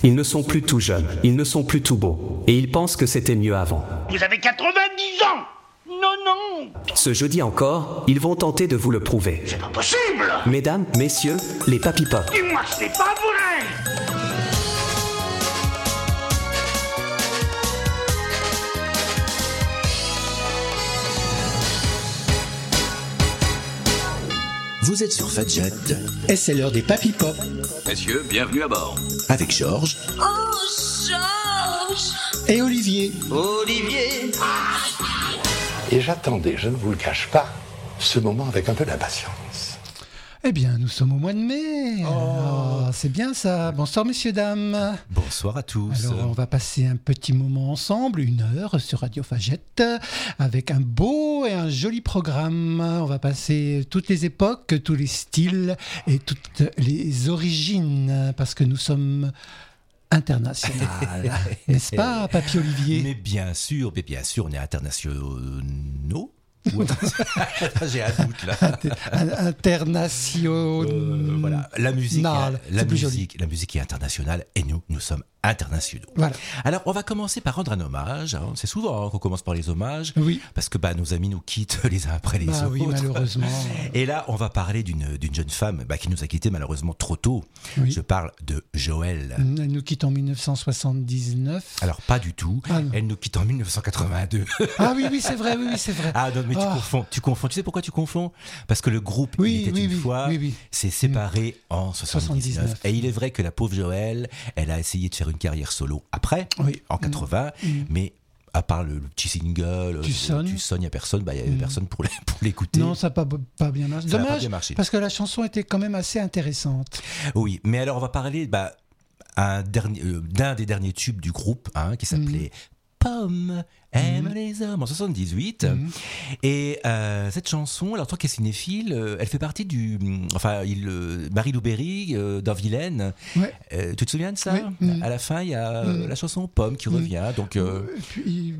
Ils ne sont plus tout jeunes, ils ne sont plus tout beaux, et ils pensent que c'était mieux avant. Vous avez 90 ans! Non! Ce jeudi encore, ils vont tenter de vous le prouver. C'est pas possible! Mesdames, messieurs, les Papy Pop. Dis-moi, c'est pas vrai! Vous êtes sur Fadjet Et c'est l'heure des Papy Pop. Messieurs, bienvenue à bord. avec Georges Oh, Georges! Et Olivier. Olivier! Et j'attendais, je ne vous le cache pas, ce moment avec un peu d'impatience. Eh bien, nous sommes au mois de mai. Oh, c'est bien ça. Bonsoir, messieurs, dames. Bonsoir à tous. Alors, on va passer un petit moment ensemble, 1 heure sur Radio Fagette, avec un beau et un joli programme. On va passer toutes les époques, tous les styles et toutes les origines, parce que nous sommes internationaux. N'est-ce pas, Papy Olivier? Mais bien sûr, on est internationaux. J'ai un doute là. International. Voilà, la musique c'est la musique est internationale et nous sommes internationaux. Voilà. Alors, on va commencer par rendre un hommage. C'est souvent qu'on commence par les hommages, Oui. parce que nos amis nous quittent les uns après les autres. Oui, malheureusement. Et là, on va parler d'une jeune femme qui nous a quittés malheureusement trop tôt. Oui. Je parle de Joël. Elle nous quitte en 1979. Alors, pas du tout. Ah, non. Elle nous quitte en 1982. Ah oui, c'est vrai, oui, c'est vrai. Ah non, mais tu confonds. Tu sais pourquoi tu confonds? Parce que le groupe, il était une fois, s'est séparé en 79. Et il est vrai que la pauvre Joël, elle a essayé de faire une carrière solo après, en 80, mais à part le petit single, tu sonnes, il n'y a personne, il n'y avait personne pour l'écouter. Non, ça n'a pas bien marché. Ça n'a pas Dommage, bien marché. parce que la chanson était quand même assez intéressante. Oui, mais alors on va parler d'un des derniers tubes du groupe, qui s'appelait Pomme aime les hommes, en 78. Et cette chanson, alors toi qui es cinéphile, elle fait partie du... Marie-Lou Berry dans Vilaine. Ouais. Tu te souviens de ça? À la fin, il y a la chanson Pomme qui revient. Donc, et puis,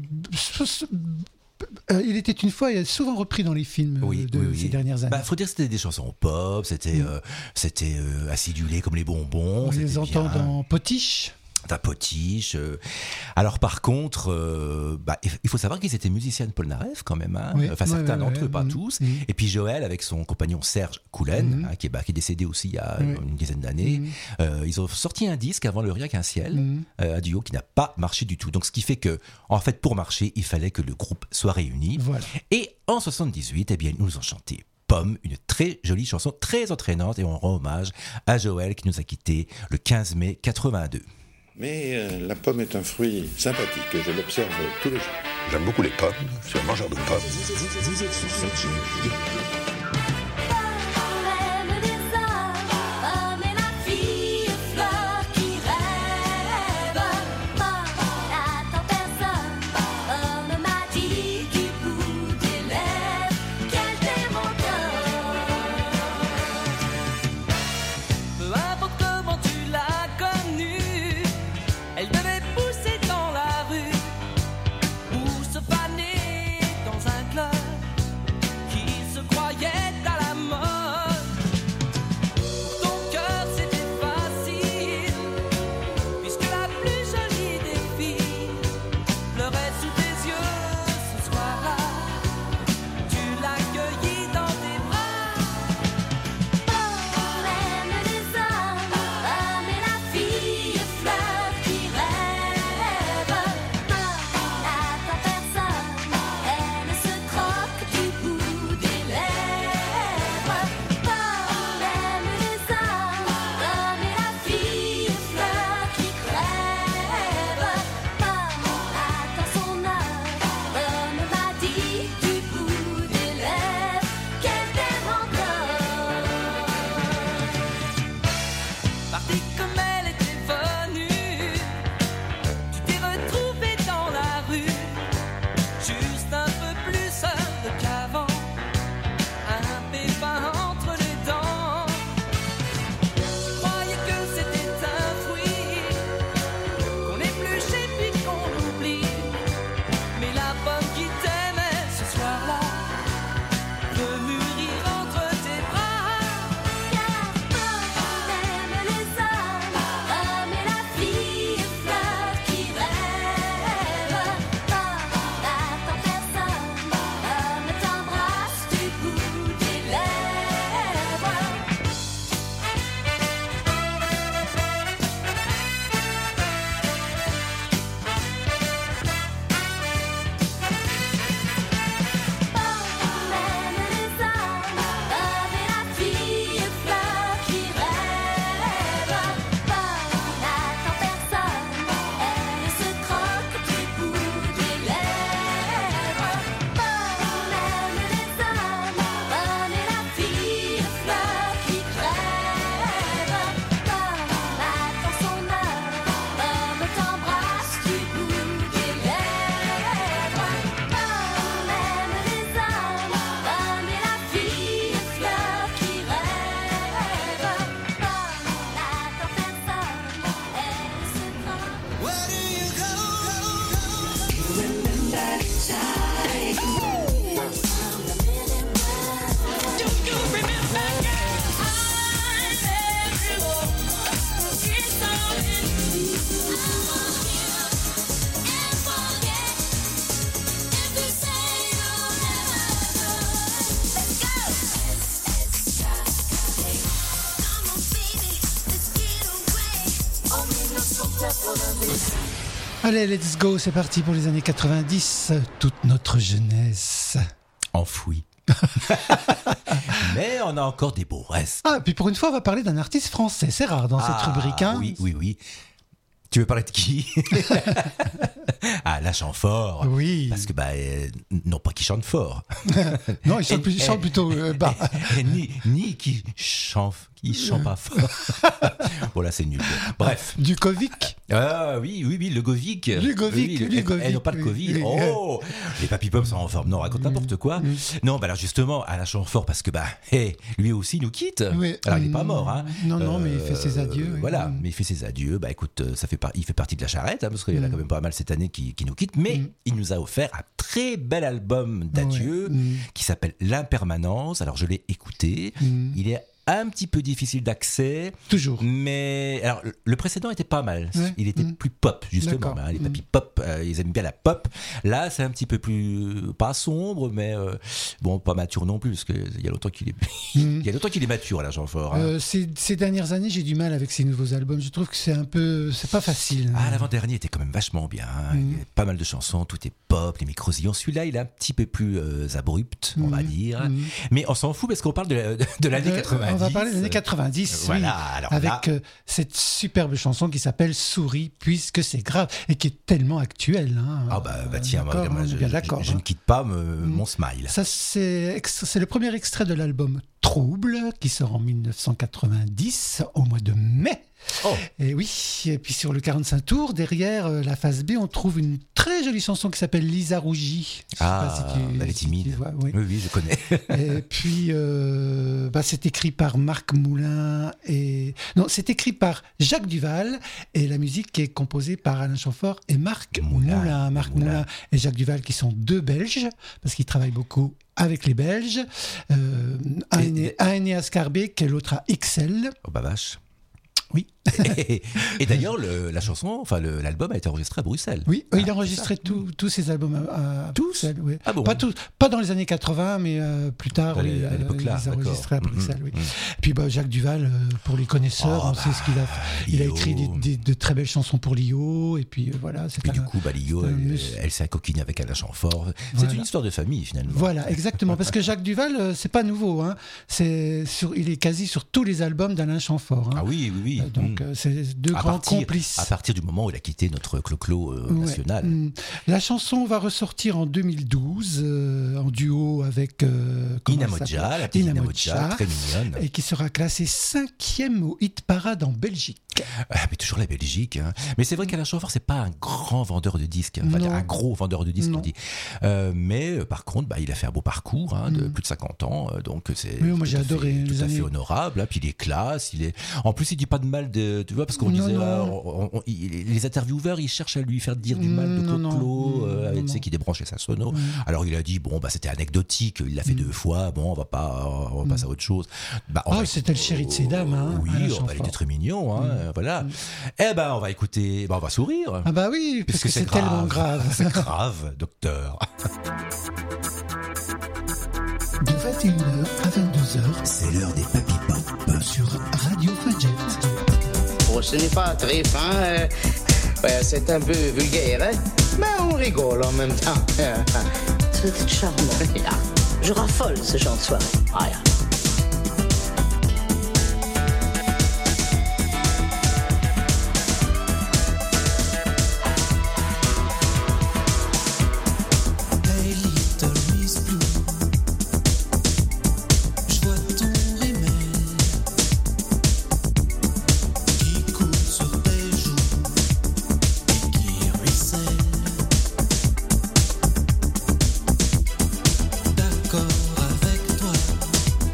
il était une fois, il a souvent repris dans les films ces dernières années. Faut dire que c'était des chansons pop, c'était acidulé comme les bonbons. On les entend dans Potiche. D'un Potiche. Alors par contre, il faut savoir qu'ils étaient musiciens de Polnareff quand même. Certains d'entre eux, pas tous. Et puis Joël, avec son compagnon Serge Coulen, qui est décédé aussi il y a une dizaine d'années, ils ont sorti un disque avant le Rien qu'un ciel, un duo qui n'a pas marché du tout. Donc ce qui fait que, en fait, pour marcher, il fallait que le groupe soit réuni. Voilà. Et en 78, ils nous ont chanté Pomme, une très jolie chanson, très entraînante, et on rend hommage à Joël qui nous a quittés le 15 mai 82. Mais la pomme est un fruit sympathique et je l'observe tous les jours. J'aime beaucoup les pommes, je suis un mangeur de pommes. Vous êtes sur Fadjet. Allez, let's go, c'est parti pour les années 90, toute notre jeunesse. Enfouie. Mais on a encore des beaux restes. Ah, puis pour une fois, on va parler d'un artiste français. C'est rare dans cette rubrique. Hein. Oui. Tu veux parler de qui? Ah, la chante-fort. Oui. Parce que, non pas qu'il chante fort. Non, il chante plutôt bas. Ni qui chante pas fort. Bon, là, c'est nul. Bref. Du Kovic. Ah, oui, le Govic. Lugovic. Non, pas le Covid. Oui. Oh, les papy pop sont en forme. Non, raconte n'importe quoi. Non, alors justement, Alain Chamfort, parce que, lui aussi nous quitte. Oui. Alors, il n'est pas mort, hein. Non, mais il fait ses adieux. Voilà, mais il fait ses adieux. Écoute, il fait partie de la charrette, hein, parce qu'il y en a quand même pas mal cette année qui nous quitte. Mais il nous a offert un très bel album d'adieu qui s'appelle L'Impermanence. Alors, je l'ai écouté. Il est un petit peu difficile d'accès. Toujours. Mais alors, le précédent était pas mal. Ouais. Il était plus pop, justement. Les papy pop, ils aiment bien la pop. Là, c'est un petit peu plus, pas sombre, mais pas mature non plus, parce qu'il y a longtemps qu'il est, il y a longtemps qu'il est mature, Alain Chamfort. Hein. Ces dernières années, j'ai du mal avec ces nouveaux albums. Je trouve que c'est pas facile. Ah, l'avant-dernier était quand même vachement bien. Hein. Il y a pas mal de chansons, tout est pop, les microsillons. Celui-là, il est un petit peu plus abrupt, on va dire. Mais on s'en fout parce qu'on parle de l'année 90. On va parler des années 90, voilà, alors avec cette superbe chanson qui s'appelle Souris, puisque c'est grave, et qui est tellement actuelle. Hein. Ah tiens, moi, je ne quitte pas mon smile. Ça, c'est le premier extrait de l'album Trouble, qui sort en 1990, au mois de mai. Oh. Et oui, et puis sur le 45 tours, derrière la face B, on trouve une très jolie chanson qui s'appelle Lisa Rougy. Elle est timide. Oui, je connais. Et puis, c'est écrit par Marc Moulin non, c'est écrit par Jacques Duval, et la musique est composée par Alain Chamfort et Marc Moulin. Marc Moulin et Jacques Duval, qui sont deux Belges, parce qu'ils travaillent beaucoup avec les Belges. Un est né à Scarbeck et l'autre à XL. Oh bah vache. Oui. Et d'ailleurs, l'album a été enregistré à Bruxelles. Oui, il a enregistré tous ses albums à Bruxelles. Oui. Ah bon. Pas dans les années 80, mais plus tard, à l'époque là, il a enregistré à Bruxelles. Oui. Puis Jacques Duval, pour les connaisseurs, on sait ce qu'il a fait. Il a écrit de très belles chansons pour Lio, et puis voilà. Lio, elle s'est coquine avec Alain Chamfort. C'est une histoire de famille, finalement. Voilà, exactement. Parce que Jacques Duval, c'est pas nouveau. Hein. Il est quasi sur tous les albums d'Alain Chamfort. Hein. Ah oui. Donc, c'est deux grands complices. À partir du moment où il a quitté notre clo-clo national. La chanson va ressortir en 2012 en duo avec Ina Modja, la petite Ina Modja, très mignonne. Et qui sera classée 5e au hit parade en Belgique. Mais toujours la Belgique. Hein. Mais c'est vrai qu'Alain Chamfort, c'est pas un grand vendeur de disques. Un gros vendeur de disques, on dit. Mais par contre, il a fait un beau parcours de plus de 50 ans. Donc c'est moi j'ai adoré. Tout à fait honorable. Hein, puis il est classe. En plus, il dit pas de mal de. Tu vois, parce qu'on disait. Les intervieweurs, ils cherchent à lui faire dire du mal de Claude Clos, tu sais, qui débranchait sa sono. Alors il a dit, c'était anecdotique. Il l'a fait 2 fois. Bon, on va passer à autre chose. C'était le chéri de ces dames. Hein, oui, il était très mignon. Hein. Voilà. On va écouter, on va sourire. Ah bah oui, parce que c'est tellement grave. C'est grave, docteur. De 21h à 22h, c'est l'heure des papy pop sur Radio Fadjet. Ce n'est pas très fin, c'est un peu vulgaire, hein? Mais on rigole en même temps. C'était charmant. Je raffole ce genre de soirée. D'accord avec toi.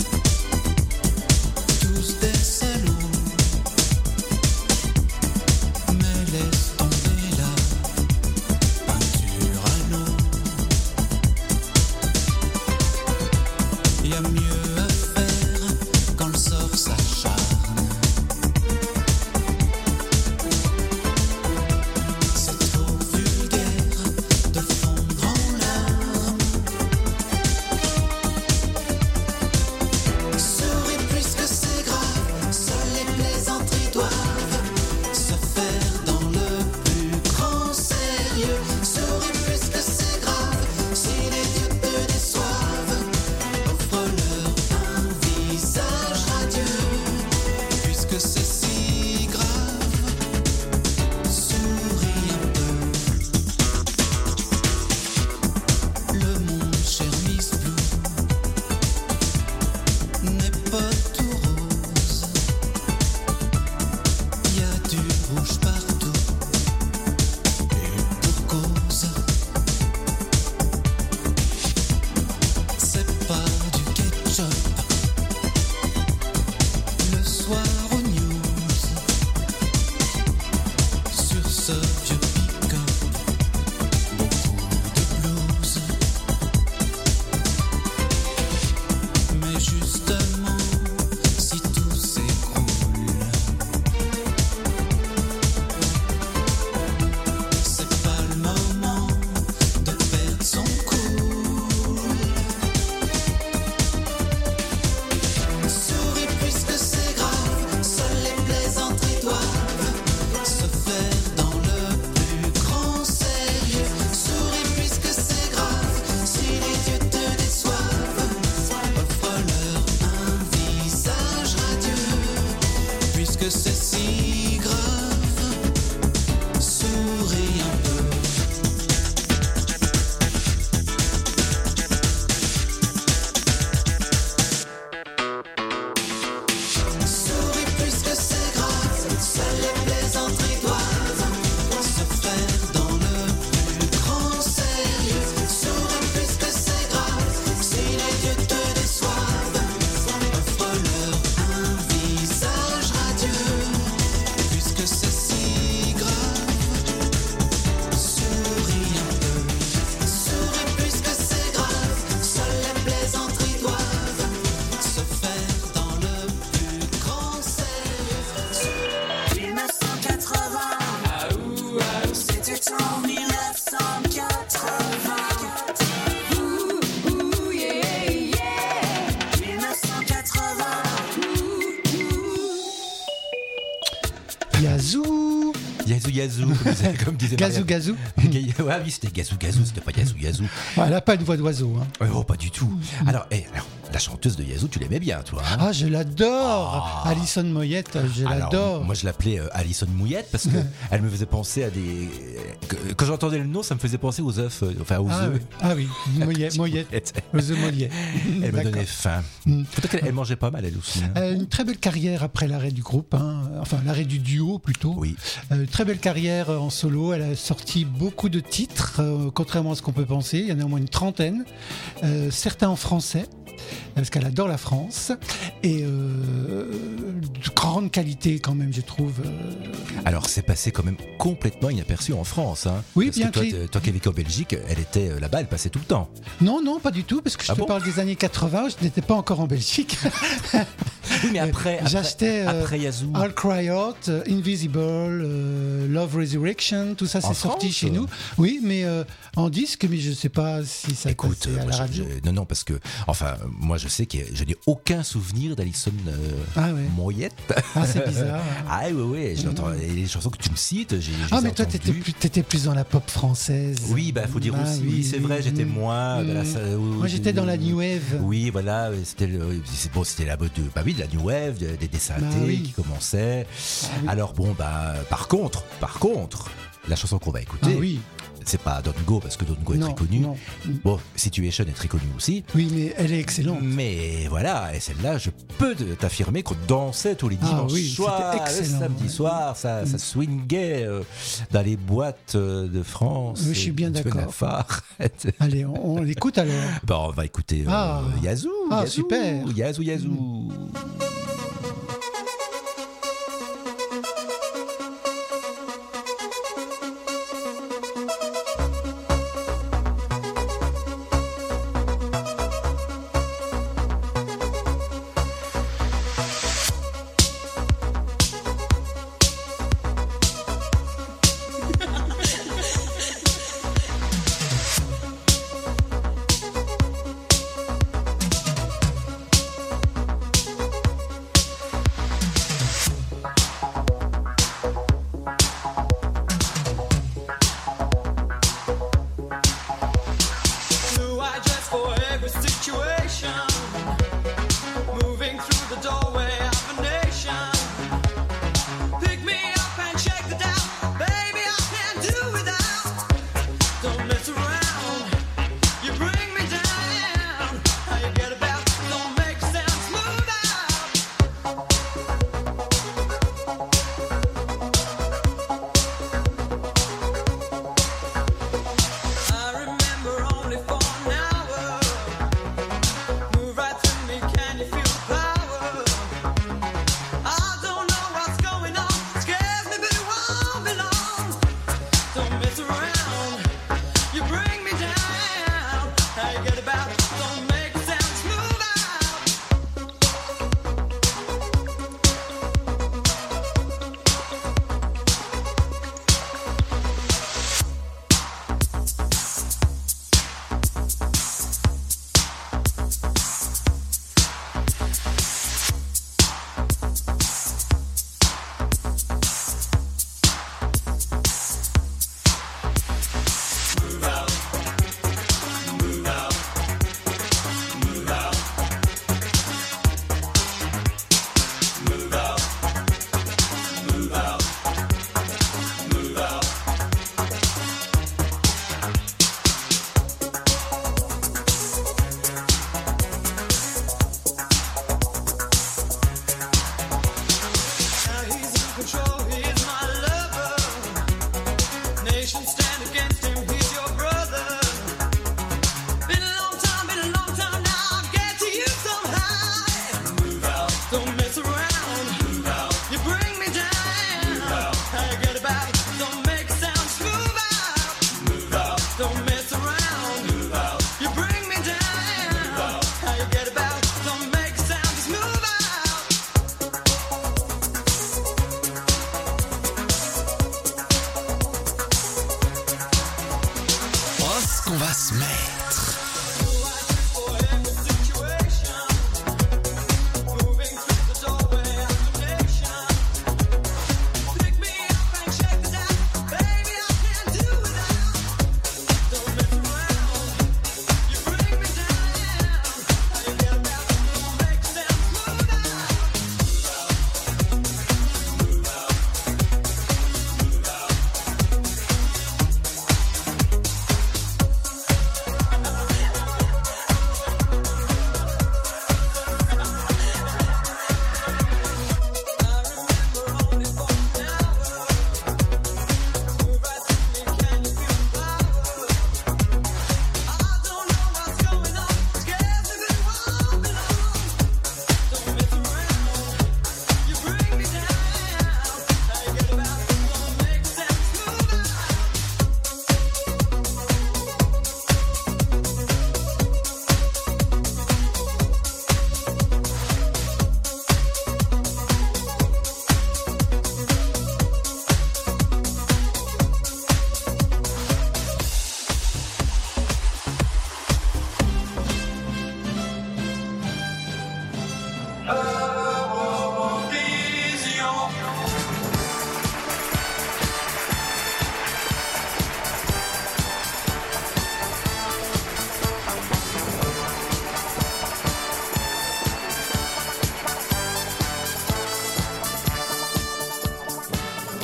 Yazoo. Yazoo, comme disait Gazou, gazou. Ouais, oui, c'était gazou, c'était pas yazou. Elle n'a pas une voix d'oiseau. Hein. Oh, pas du tout. Alors, la chanteuse de Yazoo, tu l'aimais bien, toi, hein? Ah, je l'adore. Alison Moyette, je l'adore. Moi, je l'appelais Alison Mouillette parce que elle me faisait penser à des. Quand j'entendais le nom, ça me faisait penser aux œufs, aux œufs. Ah oui, Moyette. Aux œufs Molière. Elle me donnait faim. Peut-être qu'elle mangeait pas mal, elle aussi. Hein. Une très belle carrière après l'arrêt du groupe, enfin l'arrêt du duo plutôt. Oui. Très belle carrière en solo. Elle a sorti beaucoup de titres, contrairement à ce qu'on peut penser. Il y en a au moins une trentaine, certains en français. Parce qu'elle adore la France et de grande qualité quand même, je trouve. Alors c'est passé quand même complètement inaperçu en France, hein. Oui, parce bien que toi qui as vécu en Belgique, elle était là-bas, elle passait tout le temps. Non, pas du tout, parce que je te parle des années 80, je n'étais pas encore en Belgique. Oui, mais après Yazoo, I'll Cry Out, Invisible, Love Resurrection, tout ça c'est sorti chez nous. Oui, mais en disque, mais je ne sais pas si ça passait à la radio. Non, parce que, enfin, moi je sais que je n'ai aucun souvenir d'Alison Moyette. Ah, c'est bizarre. Ah oui, j'entends les chansons que tu me cites. Mais toi, t'étais plus dans la pop française. Oui, faut dire aussi. Oui, c'est vrai, j'étais moins dans la. Moi, j'étais dans la New Wave. Oui, voilà, c'était la mode de la New Wave, des synthés qui commençaient. Alors par contre, la chanson qu'on va écouter. C'est pas Don't Go parce que Don't Go est très connu. Bon, Situation est très connue aussi. Oui, mais elle est excellente. Mais voilà, et celle-là, je peux t'affirmer qu'on dansait tous les dimanches soirs, le samedi soir, ça swingait dans les boîtes de France. Oui, je suis bien d'accord. Allez, on l'écoute alors. On va écouter Yazoo. Ah, super. Yazoo.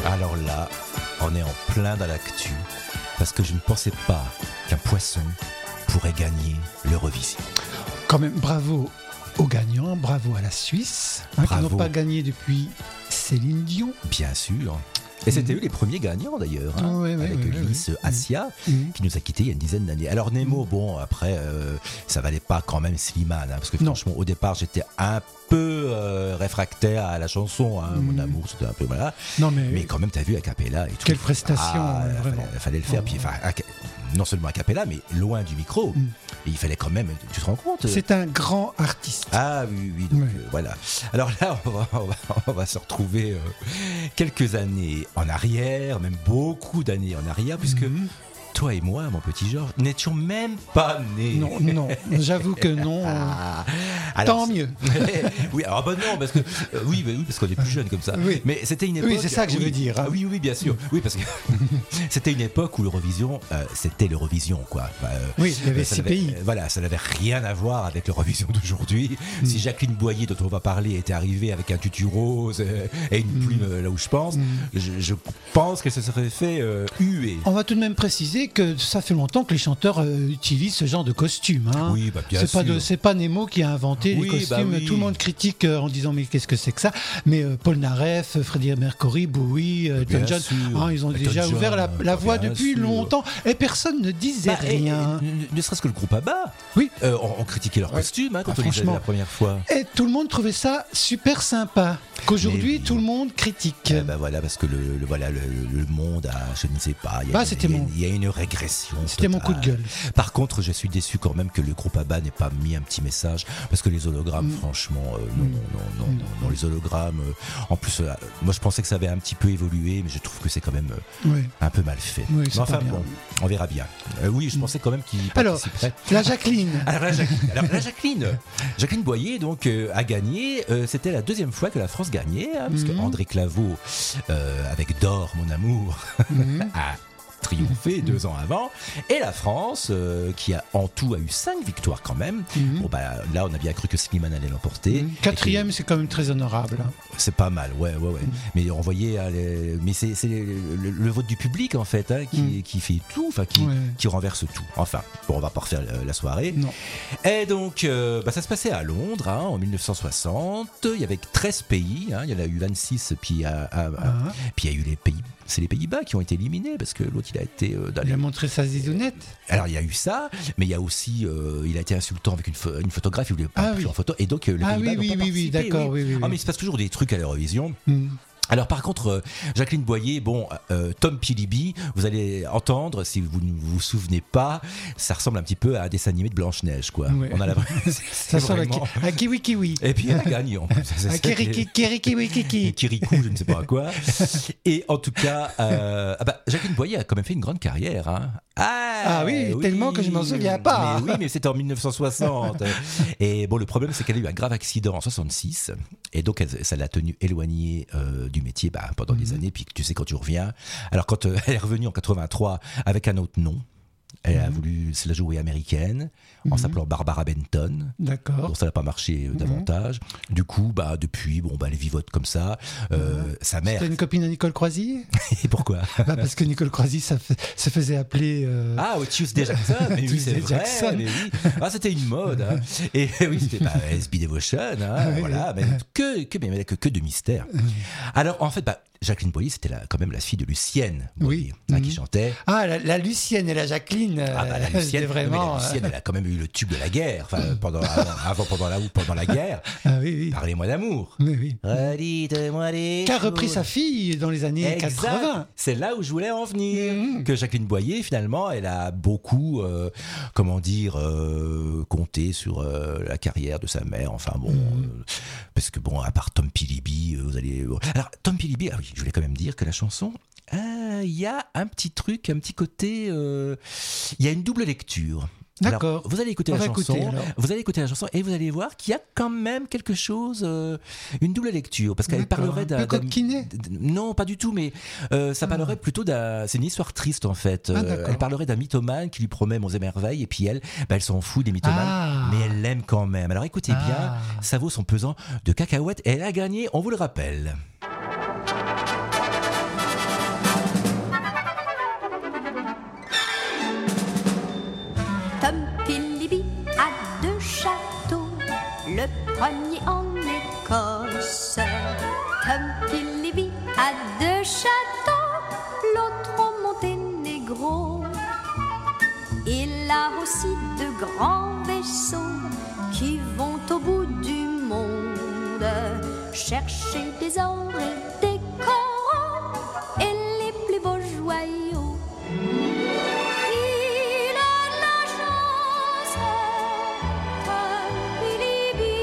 Alors là, on est en plein dans l'actu, parce que je ne pensais pas qu'un poisson pourrait gagner l'Eurovision. Quand même, bravo aux gagnants, bravo à la Suisse, qui n'ont pas gagné depuis Céline Dion. Bien sûr. Et c'était eux les premiers gagnants d'ailleurs, avec Lys Assia, qui nous a quittés il y a une dizaine d'années. Alors Nemo, bon, après, ça valait pas quand même Slimane, parce que franchement, au départ, j'étais un peu réfractaire à la chanson, Mon amour, c'était un peu voilà. Non, mais quand même, t'as vu a cappella et tout. Quelle prestation, vraiment. Fallait le faire, puis non seulement a cappella, mais loin du micro. Et il fallait quand même, tu te rends compte? C'est un grand artiste. Ah oui, donc voilà. Alors là, on va se retrouver quelques années en arrière, même beaucoup d'années en arrière, puisque toi et moi, mon petit Georges, n'étions même pas nés. Non, j'avoue que non. Tant mieux. Oui, alors non, parce que oui, parce qu'on est plus jeunes comme ça. Oui. Mais c'était une époque. Oui, c'est ça que je veux dire. Hein. Oui, bien sûr. Oui, parce que c'était une époque où l'Eurovision, c'était l'Eurovision, quoi. Oui, il y avait 6 pays. Voilà, ça n'avait rien à voir avec l'Eurovision d'aujourd'hui. Si Jacqueline Boyer, dont on va parler, était arrivée avec un tutu rose et une plume là où je pense, je pense qu'elle se serait fait huer. On va tout de même préciser que ça fait longtemps que les chanteurs utilisent ce genre de costume. Hein. Oui, bien sûr. C'est pas Nemo qui a inventé les costumes. Tout le monde critique en disant mais qu'est-ce que c'est que ça? Mais Paul Naref, Freddie Mercury, Bowie, Elton John, ils ont déjà ouvert la voie depuis longtemps et personne ne disait rien. Ne serait-ce que le groupe ABBA. Oui. On critiquait leurs costumes quand on les avait la première fois. Et tout le monde trouvait ça super sympa. Qu'aujourd'hui tout le monde critique. Voilà, parce que le monde a, je ne sais pas, il y a une régression. C'était mon coup de gueule. Par contre, je suis déçu quand même que le groupe ABBA n'ait pas mis un petit message, parce que les hologrammes, franchement, non, les hologrammes. En plus, moi je pensais que ça avait un petit peu évolué, mais je trouve que c'est quand même un peu mal fait. Oui, mais enfin bon, on verra bien. Oui, je pensais quand même qu'il participerait. La Jacqueline. Jacqueline Boyer donc a gagné. C'était la deuxième fois que la France gagnait, parce que André Claveau avec D'or, mon amour, a triomphé 2 ans avant, et la France qui a en tout eu 5 victoires quand même. Bon, là on a bien cru que Slimane allait l'emporter. 4e, c'est quand même très honorable. C'est pas mal, ouais. Mais on voyait, mais c'est le vote du public en fait qui fait tout, qui renverse tout. Enfin, bon, on va pas refaire la soirée. Non. Et donc ça se passait à Londres en 1960. Il y avait 13 pays, il y en a eu 26, puis il y a eu les pays. C'est les Pays-Bas qui ont été éliminés parce que l'autre il a été il a montré sa zidounette. Alors il y a eu ça, mais il y a aussi il a été insultant avec une photographe, il voulait pas plus en photo, et donc les Pays-Bas n'ont pas participé. Oui, d'accord, oui. Mais il se passe toujours des trucs à l'Eurovision. Alors par contre, Jacqueline Boyer, Tom Philibby, vous allez entendre, si vous ne vous souvenez pas, ça ressemble un petit peu à un dessin animé de Blanche-Neige, quoi. Ouais. On a la ça ressemble à Kiwi Kiwi. Et puis elle a gagné en plus. Kirikou, je ne sais pas à quoi. Et en tout cas, Jacqueline Boyer a quand même fait une grande carrière. Tellement que je m'en souviens pas. Mais c'était en 1960. Et bon, le problème, c'est qu'elle a eu un grave accident en 66, et donc ça l'a tenue éloignée du métier pendant des années. Puis tu sais, quand tu reviens, alors quand elle est revenue en 83 avec un autre nom, elle a voulu se la jouer américaine en s'appelant Barbara Benton. D'accord. Bon, ça n'a pas marché davantage. Du coup, depuis, elle vivote comme ça. Sa mère. C'était une copine de Nicole Croisy. Et pourquoi? Parce que Nicole Croisy se faisait appeler. Tuesday Jackson. Mais oui, c'est vrai. Mais oui. C'était une mode. Et oui, c'était SB Devotion. Voilà. Mais que de mystère. Alors, en fait, Jacqueline Boyer, c'était quand même la fille de Lucienne Boyer, qui chantait. La Lucienne et la Jacqueline. La Lucienne, vraiment. La Lucienne, elle a quand même eu le tube de la guerre, pendant la guerre. Oui. Parlez-moi d'amour. Oui. Redites-moi des Qu'a repris sa fille dans les années 80. C'est là où je voulais en venir. Que Jacqueline Boyer, finalement, elle a beaucoup, compté sur la carrière de sa mère. Enfin bon, parce que à part Tom Philibby, vous allez. Alors Tom Philibby, je voulais quand même dire que la chanson, il y a un petit truc, un petit côté, il y a une double lecture. D'accord. Alors, vous allez écouter la chanson, et vous allez voir qu'il y a quand même quelque chose, une double lecture, parce qu'elle parlerait d'un coquinet. Non, pas du tout, mais ça parlerait plutôt c'est une histoire triste en fait. Elle parlerait d'un mythomane qui lui promet monts et merveilles, et puis elle s'en fout des mythomanes, mais elle l'aime quand même. Alors écoutez bien, ça vaut son pesant de cacahuètes, et elle a gagné, on vous le rappelle. aussi de grands vaisseaux qui vont au bout du monde chercher des ors et des coraux et les plus beaux joyaux. Il a de la chance, Bilibi,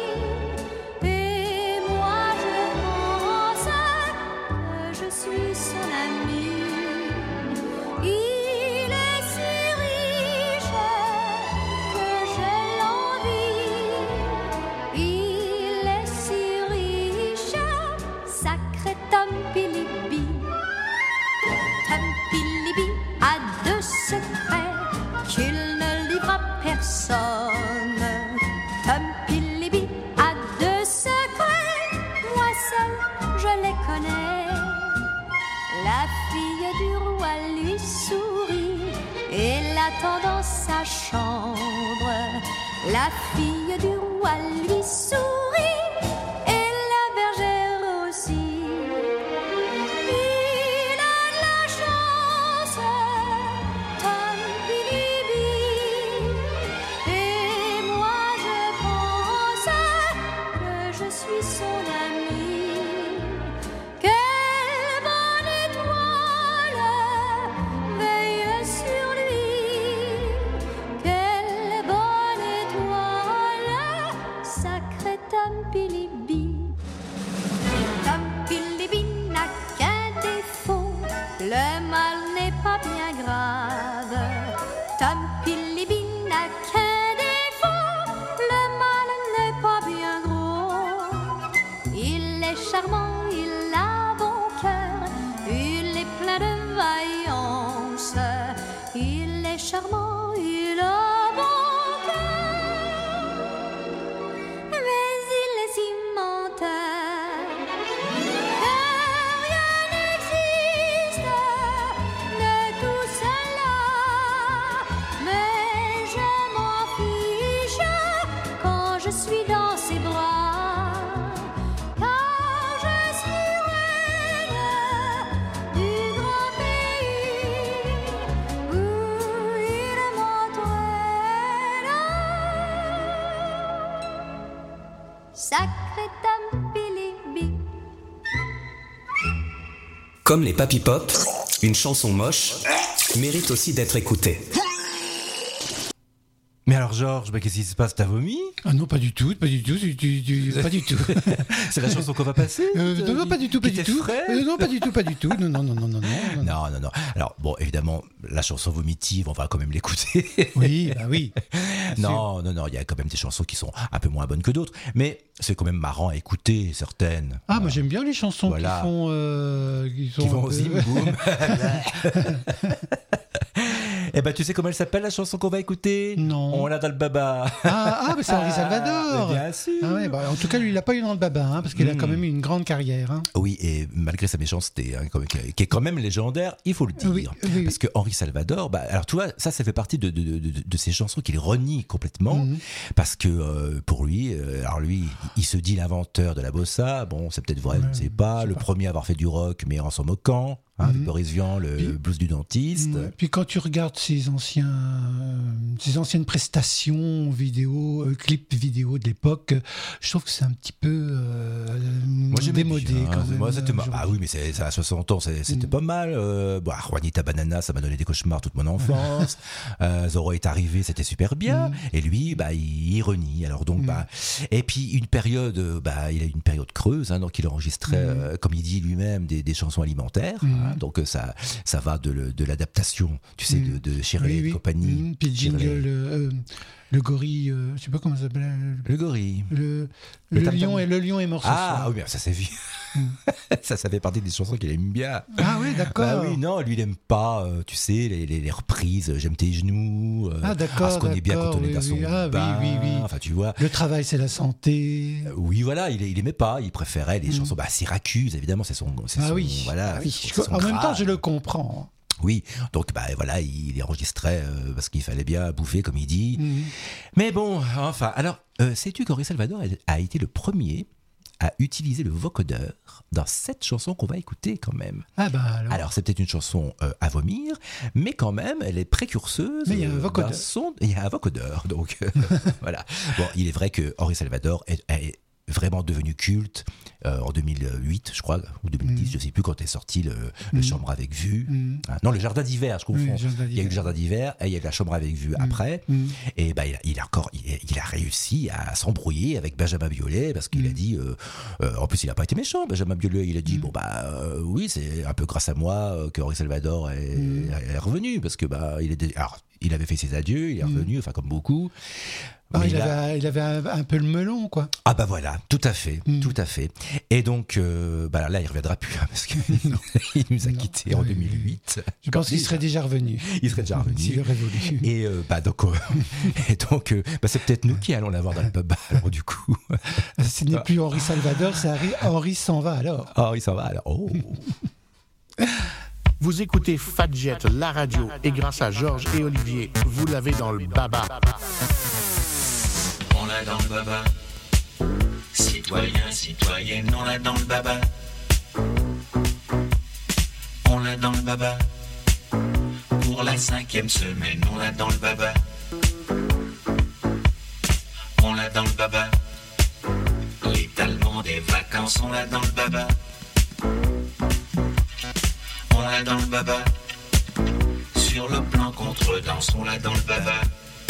et moi je pense que je suis son ami. Il est si riche que j'ai l'envie. Il est si riche, sacré Tom Bilibi. Tom Bilibi a deux secrets qu'il ne livre à personne. Tom Bilibi a deux secrets, moi seul je les connais. La fille du roi lui sourit et l'attend dans sa chambre. La fille du roi lui sourit et la bergère aussi. Il a de la chance, Tom Bilibi, et moi je pense que je suis son ami. Quelle bonne étoile veille sur lui. Quelle bonne étoile, sacré Tom Bilibi. Tom Bilibi n'a qu'un défaut, le mal n'est pas bien grave. Tom Bilibi n'a qu'un défaut, le mal n'est pas bien gros. Il est charmant, il a bon cœur, il est plein de vaillance. Il est charmant, il a bon cœur, mais il est si menteur que rien n'existe de tout cela. Mais je m'en fiche quand je suis dans ses bras, car je suis reine du grand pays où il m'entraîne. Sacré Tom Bilibi. Comme les Papy Pop, une chanson moche mérite aussi d'être écoutée. Mais alors Georges, qu'est-ce qui se passe? T'as vomi? Ah non, pas du tout, pas du tout, pas du tout. C'est la chanson qu'on va passer? Non, pas du tout, pas du tout. Non, pas du tout, pas du tout. Non. Non. Alors bon, évidemment, la chanson vomitive, on va quand même l'écouter. Oui, bah oui. Non, il y a quand même des chansons qui sont un peu moins bonnes que d'autres, mais c'est quand même marrant à écouter certaines. Ah, moi j'aime bien les chansons qui vont au zim boum. Eh ben, tu sais comment elle s'appelle la chanson qu'on va écouter? Non. On l'a dans le baba. Mais c'est Henri Salvador. Bien sûr. Ah ouais, en tout cas, lui, il l'a pas eu dans le baba, parce qu'il a quand même eu une grande carrière. Hein. Oui, et malgré sa méchanceté, qui est quand même légendaire, il faut le dire. Oui. Parce que Henri Salvador, alors tu vois, ça fait partie de ces chansons qu'il renie complètement, parce que pour lui, il se dit l'inventeur de la bossa. Bon, c'est peut-être vrai, je ne sais pas. Le premier à avoir fait du rock, mais en s'en moquant. Avec Boris Vian, le blues du dentiste. Puis quand tu regardes ses anciennes prestations vidéo, clips vidéo de l'époque, je trouve que c'est un petit peu démodé quand même. Moi, c'était oui, mais c'est à 60 ans, c'était pas mal. Juanita Banana, ça m'a donné des cauchemars toute mon enfance. Zorro est arrivé, c'était super bien. Et lui, il renie. Alors donc, et puis une période, il a une période creuse, donc il enregistrait, comme il dit lui-même, des chansons alimentaires. Donc ça va de l'adaptation, tu sais, de Shirley et compagnie. Puis le jingle, le gorille, je sais pas comment ça s'appelle. Le gorille. Le lion est mort ce soir. Ah oui, ça c'est vu. Ça fait partie des chansons qu'il aime bien. Ah oui, d'accord. Oui, non, lui il aime pas, tu sais, les reprises. J'aime tes genoux. D'accord. Ce qu'on est bien quand on est dans son bain. Oui. Enfin, tu vois. Le travail, c'est la santé. Oui, voilà, il aimait pas. Il préférait les chansons. Syracuse, évidemment, c'est son. Oui. Voilà. En même temps, je le comprends. Oui, donc il enregistrait parce qu'il fallait bien bouffer, comme il dit. Mais bon, enfin, alors, sais-tu qu'Henri Salvador a été le premier a utilisé le vocodeur dans cette chanson qu'on va écouter quand même. Ah bah alors c'est peut-être une chanson à vomir, mais quand même, elle est précurseuse. Mais il y a un vocodeur. Il y a un vocodeur, donc voilà. Bon, il est vrai que Henri Salvador est vraiment devenu culte en 2008, je crois, ou 2010, je ne sais plus, quand est sorti le Chambre avec vue. Non, le Jardin d'hiver, je confonds. Il y a eu le Jardin d'hiver et il y a eu la Chambre avec vue après. Et bah, il a réussi à s'embrouiller avec Benjamin Biolay parce qu'il a dit, en plus il n'a pas été méchant, Benjamin Biolay, il a dit oui, c'est un peu grâce à moi que Henri Salvador est revenu, parce que il avait fait ses adieux, il est revenu, enfin comme beaucoup. Il avait un peu le melon, quoi. Ah bah voilà, tout à fait. Et donc, là, il ne reviendra plus, parce qu'il nous a quittés en 2008. Je pense qu'il serait déjà revenu. Il serait déjà revenu. S'il aurait voulu. Et donc, c'est peut-être nous qui allons l'avoir dans le pub, alors du coup. Ce n'est plus Henri Salvador, c'est Henri s'en va alors. Henri s'en va alors, oh. Vous écoutez Fadjet, la radio, et grâce à Georges et Olivier, vous l'avez dans le baba. On l'a dans le baba. Citoyens, citoyennes, on l'a dans le baba. On l'a dans le baba. Pour la 5e semaine, on l'a dans le baba. On l'a dans le baba. L'étalement des vacances, on l'a dans le baba. On l'a dans le baba. Sur le plan contredanse, on l'a dans le baba.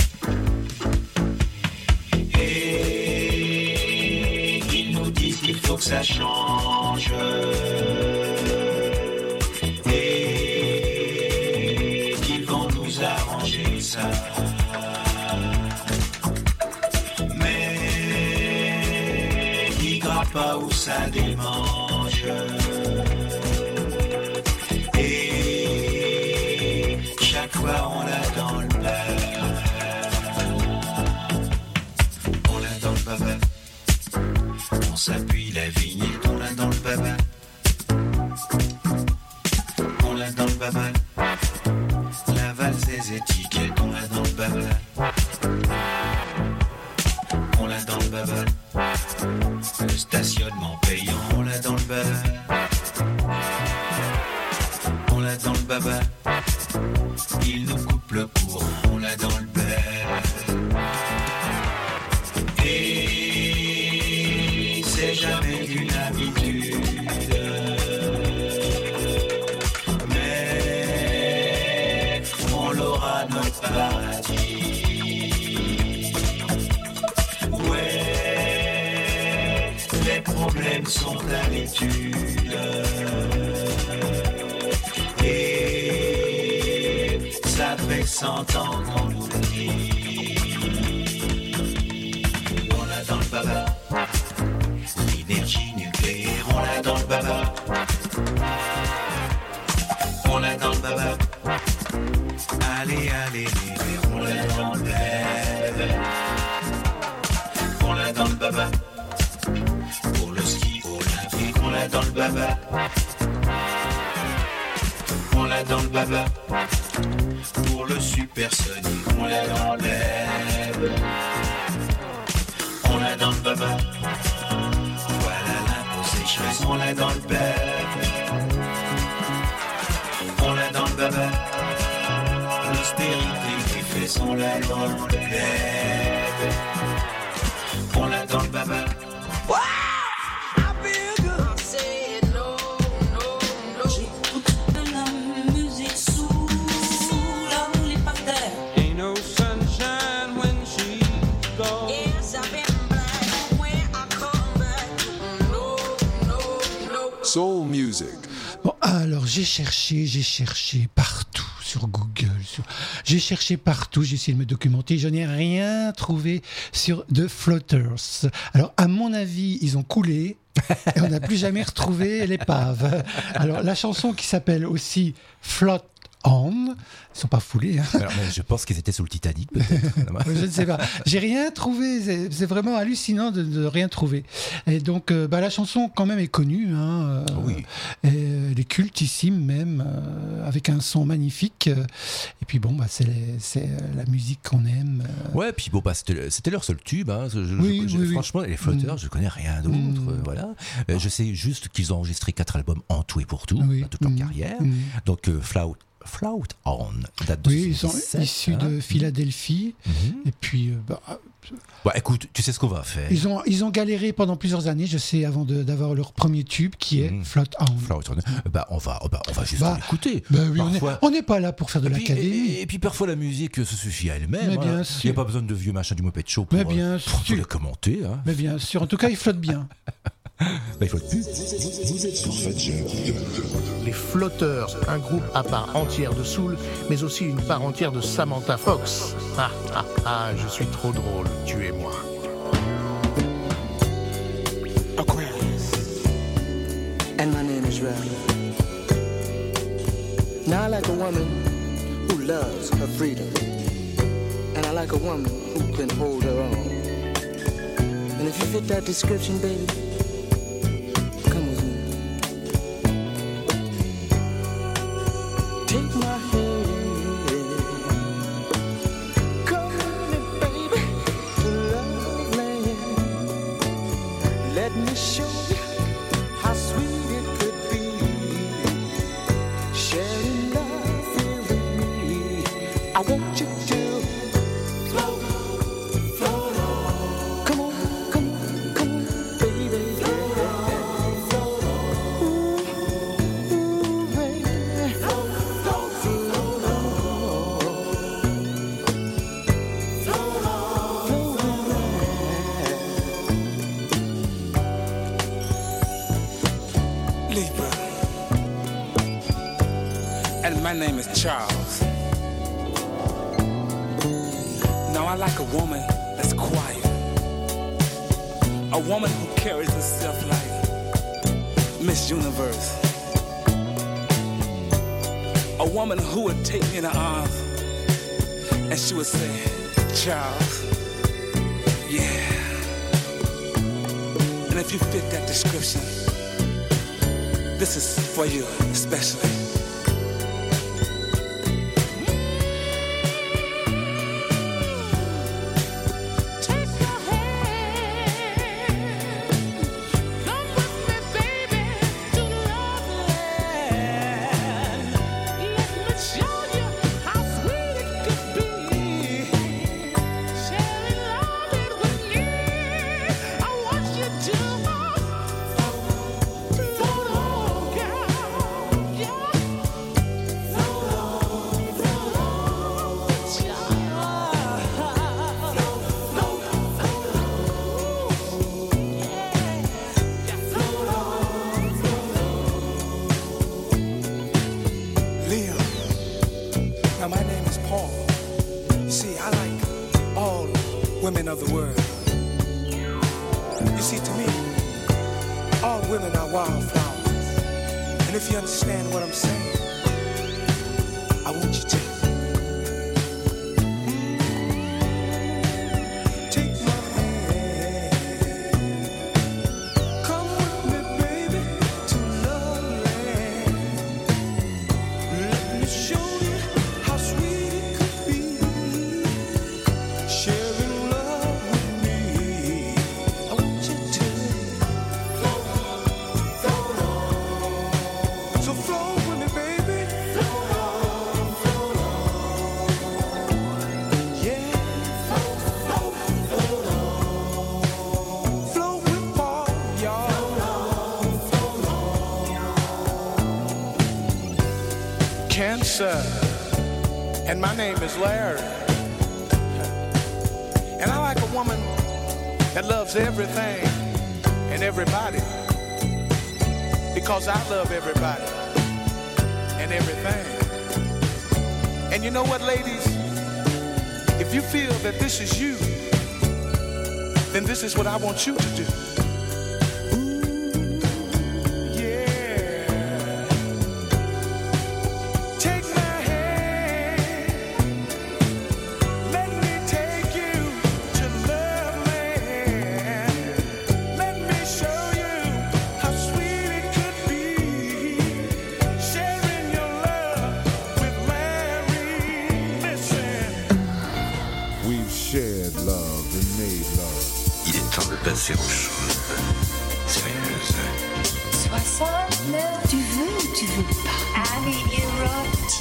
Et ils nous disent qu'il faut que ça change. Et qu'ils vont nous arranger ça. Mais ils grappent pas où ça démange. Et chaque fois on l'a dans le beurre. On s'appuie la vignette, on l'a dans le baba. On l'a dans le baba. La valse des étiquettes, on l'a dans le baba. On l'a dans le baba. Le stationnement payant, on l'a dans le baba. On l'a dans le baba. Il nous coupe le courant, on l'a dans le baba. Et c'est jamais une habitude, mais on l'aura notre paradis. Ouais, les problèmes sont à l'étude. Et ça fait 100 ans qu'on nous dit. Dans le baba, l'énergie nucléaire, on l'a dans le baba. On l'a dans le baba. Allez, on l'a dans le baba. On l'a dans le baba. Pour le ski olympique, on l'a dans le baba. On l'a dans le baba. Pour le supersonique, on l'a dans le baba. On l'a dans le baba. Voilà l'impôt sécheresse, on l'a dans le baba. On l'a dans le baba. L'austérité qui fait son l'a dans le baba. On l'a dans le baba. Soul music. Bon, alors j'ai cherché partout sur Google. J'ai cherché partout, j'ai essayé de me documenter. Je n'ai rien trouvé sur The Floaters. Alors, à mon avis, ils ont coulé et on n'a plus jamais retrouvé l'épave. Alors, la chanson qui s'appelle aussi Float On. Ils ne sont pas foulés. Hein. Alors, je pense qu'ils étaient sous le Titanic, peut-être. Je ne sais pas. J'ai rien trouvé. C'est vraiment hallucinant de rien trouver. Et donc, la chanson, quand même, est connue. Hein, oui. Elle est cultissime, même, avec un son magnifique. Et puis, bon, c'est la musique qu'on aime. Ouais, puis bon, c'était leur seul tube. Hein. Franchement, les Flotteurs, je connais rien d'autre. Voilà. Je sais juste qu'ils ont enregistré 4 albums en tout et pour tout, toute leur carrière. Donc, Float On date de 2017, ils sont issus de Philadelphie. Et puis, écoute, tu sais ce qu'on va faire. Ils ont galéré pendant plusieurs années, je sais, avant d'avoir leur premier tube qui est Float On. On va juste l'écouter. On n'est pas là pour faire de l'académie. Et puis parfois la musique se suffit à elle-même. Mais bien sûr. Il n'y a pas besoin de vieux machins du Muppet Show pour le commenter. Hein. Mais bien sûr, en tout cas, ils flottent bien. Il flotte plus. Vous êtes sur Fudger. Les Flotteurs, un groupe à part entière de soul, mais aussi une part entière de Samantha Fox. Je suis trop drôle, tu et moi. Aquarius, and my name is Riley. Now I like a woman who loves her freedom, and I like a woman who can hold her own. And if you fit that description, baby, take my hand, come with me, baby, to love land. Let me show you how sweet it could be, sharing love here with me. I want you to float, float on. Come on, come on, come on, baby. Float on, float on. Ooh, baby. Float. And my name is Charles. Now I like a woman that's quiet, a woman who carries herself like Miss Universe, a woman who would take me in her arms and she would say, Charles, yeah. And if you fit that description, this is for you especially. Of the world. You see, to me, all women are wildflowers. And if you understand what I'm saying, I want you to take my hand. Come with me, baby, to love land. Let me show you how sweet it could be. Sharing love with me. I want you to float on. So float with me, baby. Float on. Yeah. Float on. Float with Paul, y'all. Cancer. And my name is Larry. And I like a woman that loves everything and everybody, because I love everybody and everything. And you know what, ladies? If you feel that this is you, then this is what I want you to do. Ooh, yeah. Take my hand. passer aux choses sérieuses. 69. Tu veux ou tu veux pas? Allez, érotique.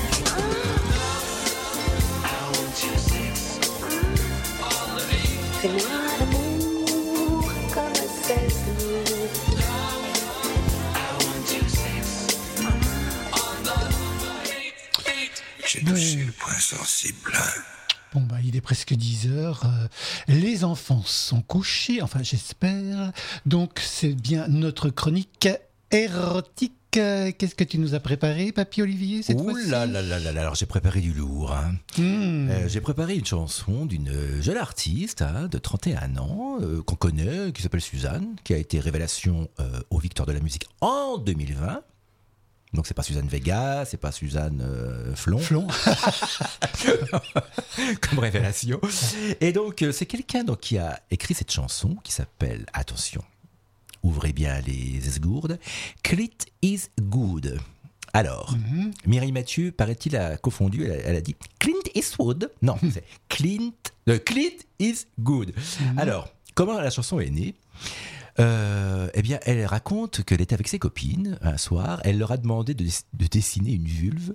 Fais-moi l'amour comme c'est doux. J'ai touché le point sensible. Bon, bah, il est presque 10h. Les enfants sont couchés, enfin j'espère. Donc c'est bien notre chronique érotique. Qu'est-ce que tu nous as préparé, Papy Olivier, cette fois-ci ? Là, alors j'ai préparé du lourd. Hein. J'ai préparé une chanson d'une jeune artiste de 31 ans qu'on connaît, qui s'appelle Suzanne, qui a été révélation aux Victoires de la musique en 2020. Donc c'est pas Suzanne Vega, c'est pas Suzanne Flon. Comme révélation. Et donc c'est quelqu'un qui a écrit cette chanson qui s'appelle, attention, ouvrez bien les esgourdes, Clit is good. Alors, Mireille Mathieu, paraît-il, a confondu, elle a dit Clint Eastwood. Non, c'est Clit is good. Alors, comment la chanson est née ? Eh bien, elle raconte qu'elle était avec ses copines un soir. Elle leur a demandé de dessiner une vulve.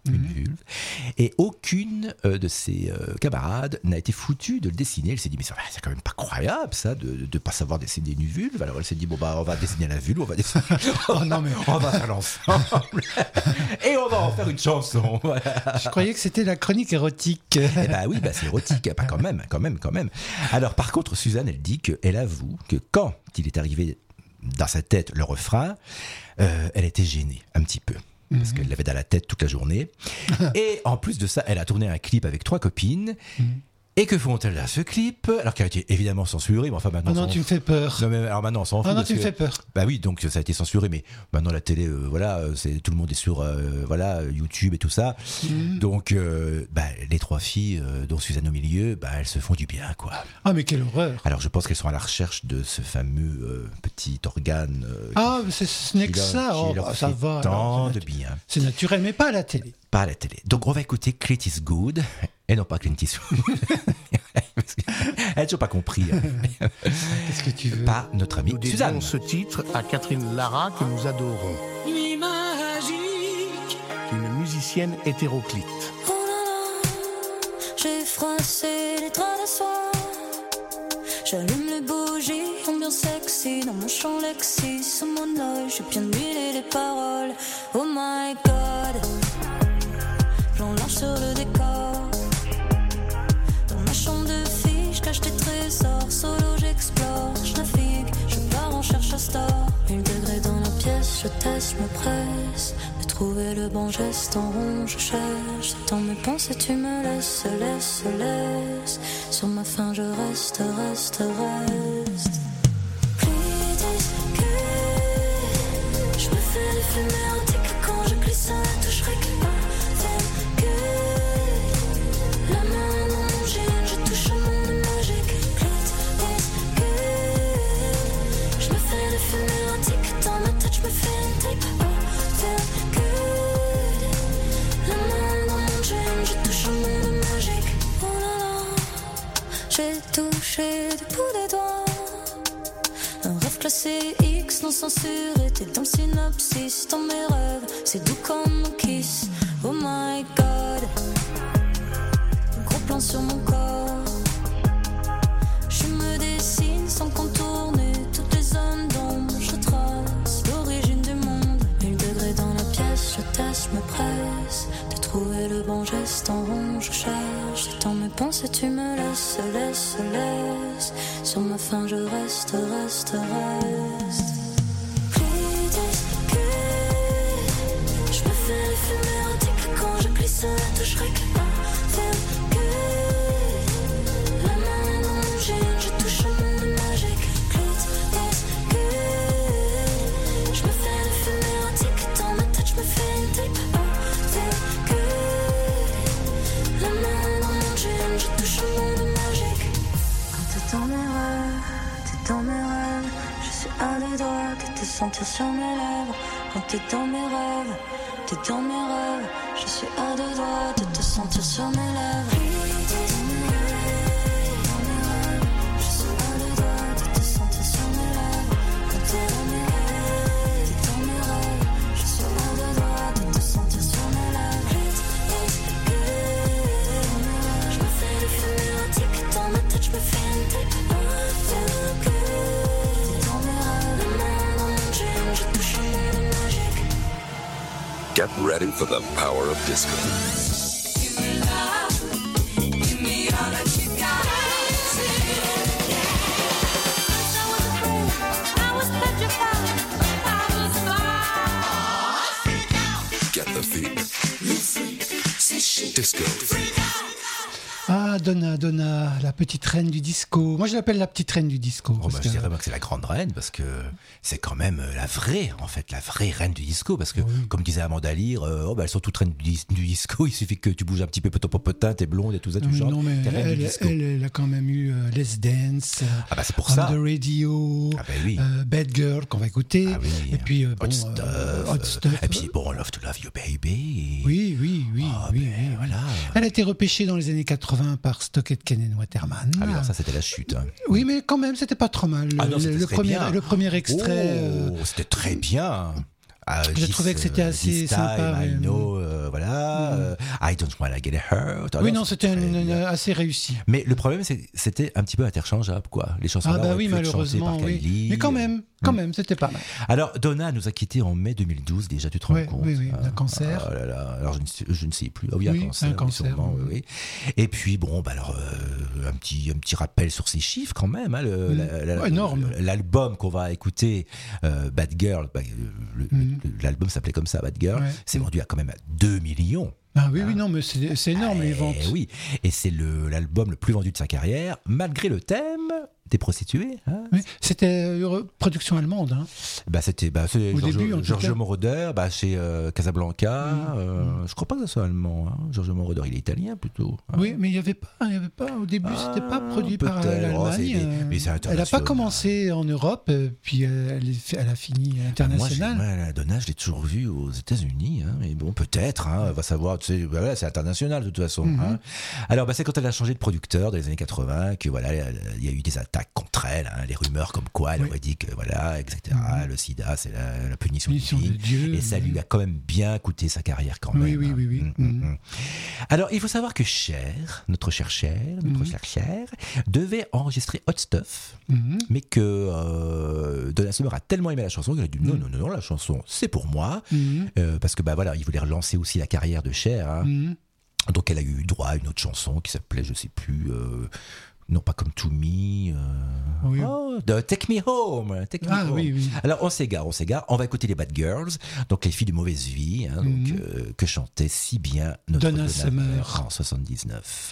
Et aucune de ses camarades n'a été foutue de le dessiner. Elle s'est dit, mais c'est quand même pas croyable ça, de ne pas savoir dessiner une vulve. Alors elle s'est dit, bon bah on va dessiner la vulve, on va dessiner... on va faire l'ensemble et on va en faire une chanson. Voilà. Je croyais que c'était la chronique érotique. Eh bah oui, c'est érotique, pas quand même. Alors par contre, Suzanne, elle dit qu'elle avoue que quand il est arrivé dans sa tête le refrain, elle était gênée un petit peu. Parce qu'elle l'avait dans la tête toute la journée. Et en plus de ça, elle a tourné un clip avec 3 copines. Et que font-elles là, ce clip ? Alors qu'il a été évidemment censuré, mais enfin maintenant... Ah non, tu me fais peur. Non, mais alors maintenant, on s'en fout. Ah non, tu me fais peur. Bah oui, donc ça a été censuré, mais maintenant la télé, tout le monde est sur YouTube et tout ça. Donc, les 3 filles, dont Suzanne au milieu, elles se font du bien, quoi. Ah, mais quelle horreur. Alors, je pense qu'elles sont à la recherche de ce fameux petit organe... ce n'est que ça. Ça va. Tant de bien. C'est naturel, mais pas à la télé. Pas à la télé. Donc, on va écouter Clit is good, et non pas Clint Eastwood. Elle n'a toujours pas compris. Qu'est-ce que tu veux ? Pas notre amie Suzanne. Nous dédions ce titre à Catherine Lara, que nous adorons. Nuit magique. Une musicienne hétéroclite. Oh là là, j'ai froissé les draps de soie. J'allume les bougies, ambiance sexy dans mon champ Lexi. Sous mon œil, j'ai bien huilé les paroles. Oh my god, plan large sur le décor. Dans ma chambre de fille, je cache des trésors. Solo, j'explore, je navigue, je pars en cherche à star. 1000 degrés dans la pièce, je teste, je me presse. De trouver le bon geste en rond, je cherche. Dans mes pensées, tu me laisses. Sur ma faim, je reste. Clit is good. Je me fais des fumées antiques quand je glisse à la touche avec good. La main dans mon jean, je touche au monde magique. Clit is good. Je me fais des fumées antiques dans ma tête, je me fais une tape. Good. La main dans mon jean, je touche au monde magique. Oh là là, j'ai touché du bout des doigts. Un rêve classé X, non censuré. T'es dans le synopsis, dans mes rêves. C'est doux comme un kiss. Oh my god. Gros plan sur mon corps. Je me dessine sans contourner. Toutes les zones d'ombre, je trace l'origine du monde. 1000 degrés dans la pièce, je teste, me presse. De trouver le bon geste en rond, je cherche. Dans mes pensées, tu me laisses. Sur ma faim, je reste. Clit is good. Je me fais des fumées antiques quand je glisse à la touche good. La main dans mon jean, je touche au monde magique. Clit is good. Je me fais des fumées antiques dans ma tête, je me fais une tape. Good. La main dans mon jean, je touche au monde magique. Quand t'es dans mes rêves, je suis à des doigts de te sentir sur mes lèvres. Quand t'es dans mes rêves, je suis à deux doigts de te sentir sur mes lèvres. Je suis à deux doigts de te looking for the power of disco. Get the feeling. Disco. Ah, Donna, la petite reine du disco. Moi, je l'appelle la petite reine du disco. Oh, je dirais pas que c'est la grande reine, parce que c'est quand même la vraie reine du disco. Parce que, comme disait Amanda Lear, elles sont toutes reines du disco. Il suffit que tu bouges un petit peu ton popotin, t'es blonde et tout ça, tu chantes. Non, mais elle a quand même eu Let's Dance, c'est pour On ça. the Radio, Bad Girl, qu'on va écouter. Et puis, Hot Stuff. Et puis, Love to Love You Baby. Oui, voilà. Elle a été repêchée dans les années 80 par Stockett Kennen Waterman. Ah oui, alors ça c'était la chute. Hein. Oui, mais quand même, c'était pas trop mal. Le premier extrait. C'était très bien. Je trouvais que c'était assez sympa. I know, I don't wanna get hurt. Oui, non, c'était assez réussi. Mais le problème, c'était un petit peu interchangeable, quoi. Les chansons là oui, malheureusement, oui. Kylie, mais quand même, c'était pas mal. Alors, Donna nous a quittés en mai 2012, déjà, tu te rends compte. Oui, un cancer. Oh là là, alors je ne sais plus. Oui, un cancer. Sûrement, oui. Et puis, un petit rappel sur ces chiffres, quand même. Hein, énorme. L'album qu'on va écouter, Bad Girl, l'album s'appelait comme ça, Bad Girl, c'est vendu à quand même à 2 millions. Ah oui, non, mais c'est énorme les ventes. Oui, et c'est l'album le plus vendu de sa carrière, malgré le thème des prostituées. Hein. Oui, c'était production allemande. Hein. C'était Giorgio Moroder, chez Casablanca. Je crois pas que ça soit allemand. Hein. Giorgio Moroder, il est italien plutôt. Hein. Oui, mais il y avait pas au début, c'était pas produit par l'Allemagne. Elle n'a pas commencé en Europe, puis elle a fini internationale. Moi, Donna, je l'ai toujours vue aux États-Unis. Hein, mais bon, peut-être, on va savoir. Tu sais, c'est international de toute façon. Hein. Alors, c'est quand elle a changé de producteur dans les années 80 que il y a eu des attaques contre elle, hein, les rumeurs comme quoi elle aurait dit que etc. Le sida c'est la punition de Dieu, et ça lui a quand même bien coûté sa carrière quand même. Oui. Alors il faut savoir que notre cher Cher, devait enregistrer Hot Stuff, mais que Donna Summer a tellement aimé la chanson qu'elle a dit non, la chanson c'est pour moi, parce que il voulait relancer aussi la carrière de Cher. Hein. Donc elle a eu droit à une autre chanson qui s'appelait, je sais plus. Non, pas comme To Me. Take Me Home. Oui. Alors, on s'égare. On va écouter les Bad Girls, donc les filles de mauvaise vie, hein, que chantait si bien notre Donna Summer en 79.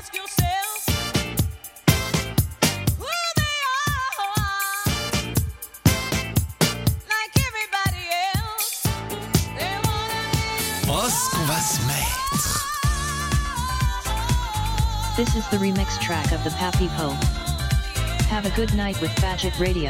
ask yourself who they are, like everybody else. They wanna Oh, ce qu'on va se mettre. This is the remix track of the Pappy Pope. Have a good night with Fadget Radio.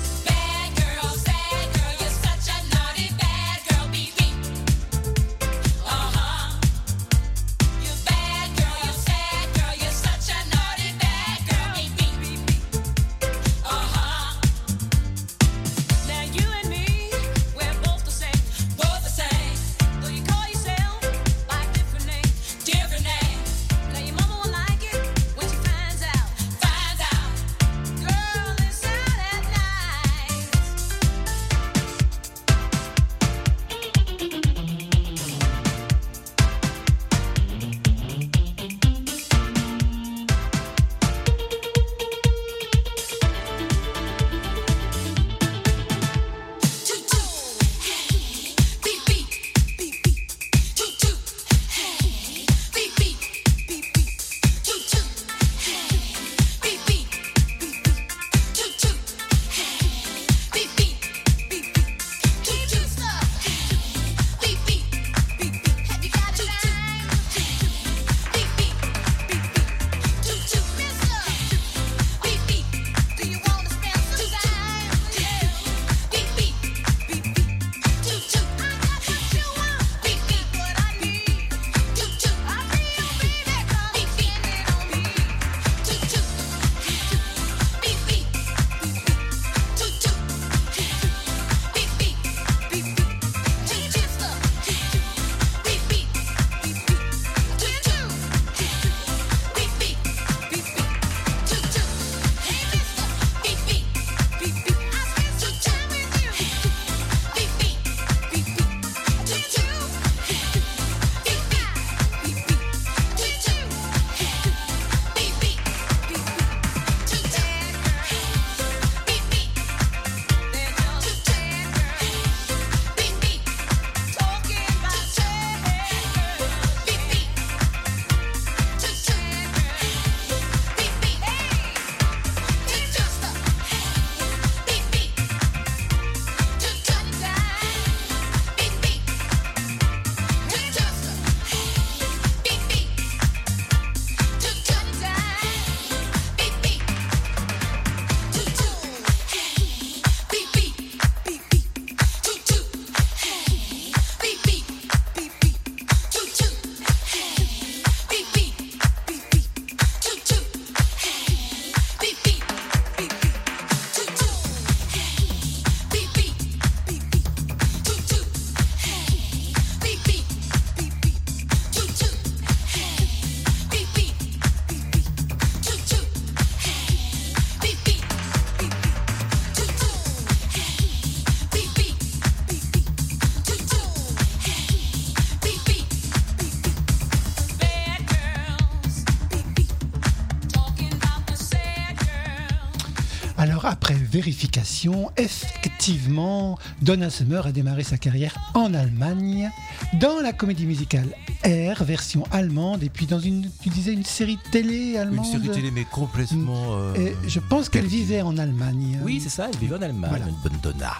Alors après vérification, effectivement, Donna Summer a démarré sa carrière en Allemagne, dans la comédie musicale R, version allemande, et puis dans une série télé allemande. Une série télé, mais complètement... Et je pense qu'elle vivait en Allemagne. Oui, c'est ça, elle vivait en Allemagne, voilà. Une bonne Donna.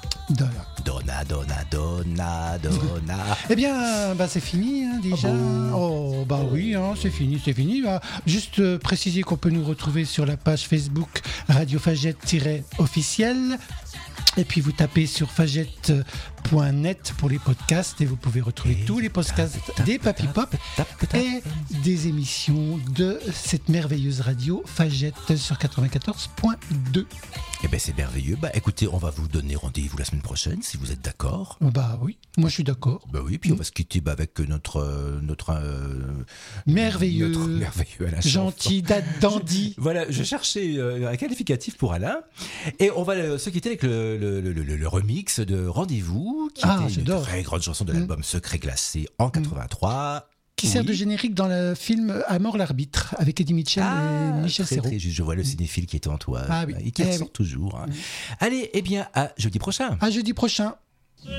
Donna. Eh bien, c'est fini, hein, déjà. Oh, oui, hein, c'est fini. Juste préciser qu'on peut nous retrouver sur la page Facebook Radio Fagette-officiel. Et puis vous tapez sur fagette.net pour les podcasts et vous pouvez retrouver tous les podcasts des Papy Pop et des émissions de cette merveilleuse radio Fagette sur 94.2. Eh bien c'est merveilleux. Écoutez, on va vous donner rendez-vous la semaine prochaine si vous êtes d'accord. Oui, moi je suis d'accord. Oui, puis on va se quitter avec notre merveilleux Alain gentil, dandy. Voilà, je cherchais un qualificatif pour Alain et on va se quitter avec le remix de Rendez-vous qui était une très grande chanson de l'album Secret glacé en 83. Qui sert de générique dans le film À mort l'arbitre avec Eddie Mitchell et Michel Serrault. Je vois le cinéphile qui est en toi et qui ressort toujours. Allez, eh bien, à jeudi prochain. À jeudi prochain. C'est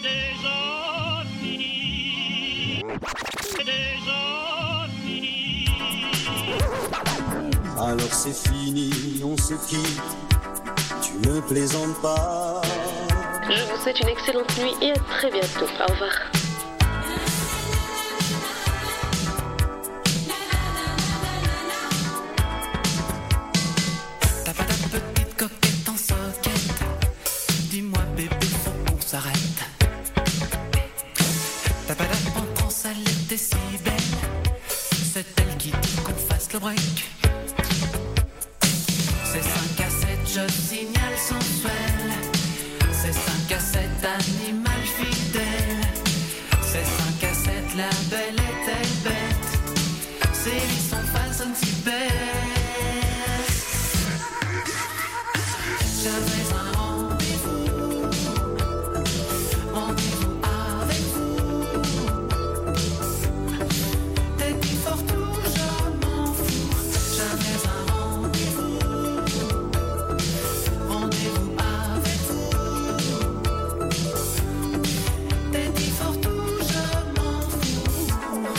déjà fini. C'est déjà fini. alors c'est fini, on se quitte, tu ne plaisantes pas. Je vous souhaite une excellente nuit et à très bientôt. Au revoir. T'as pas ta petite coquette en soquette. Dis-moi bébé, faut qu'on s'arrête. T'as pas ta entrance, elle était si belle. C'est elle qui dit qu'on fasse le break. C'est 5 à 7, je signale sensuel. C'est 5 à 7, animal fidèle. C'est 5 à 7, la belle est-elle bête. Ses vies sont façonnes si belles. J'avais un rendez-vous avec vous. T'es qui fort tout, je m'en fous. J'avais un rendez-vous avec vous. T'es qui fort tout, je m'en fous.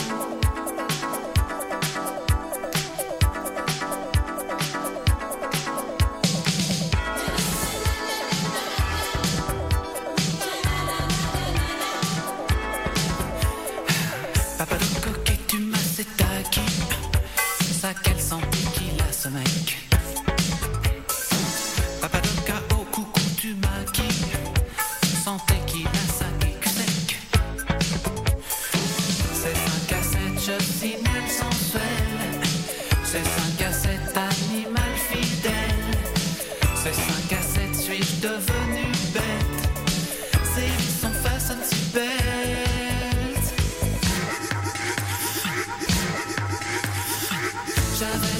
Papa de coquet, tu m'as c'est taqué. Ça qu'elle sentait qu'il a ce mec. Papa de KO, coucou, tu maquilles. Sentais qu'il a ça kick sec. C'est 5 à 7, je signale sensuel. C'est 5 à 7, animal fidèle. C'est 5 à 7, suis-je devenu bête. Ses vies sont façonnes si belles. J'avais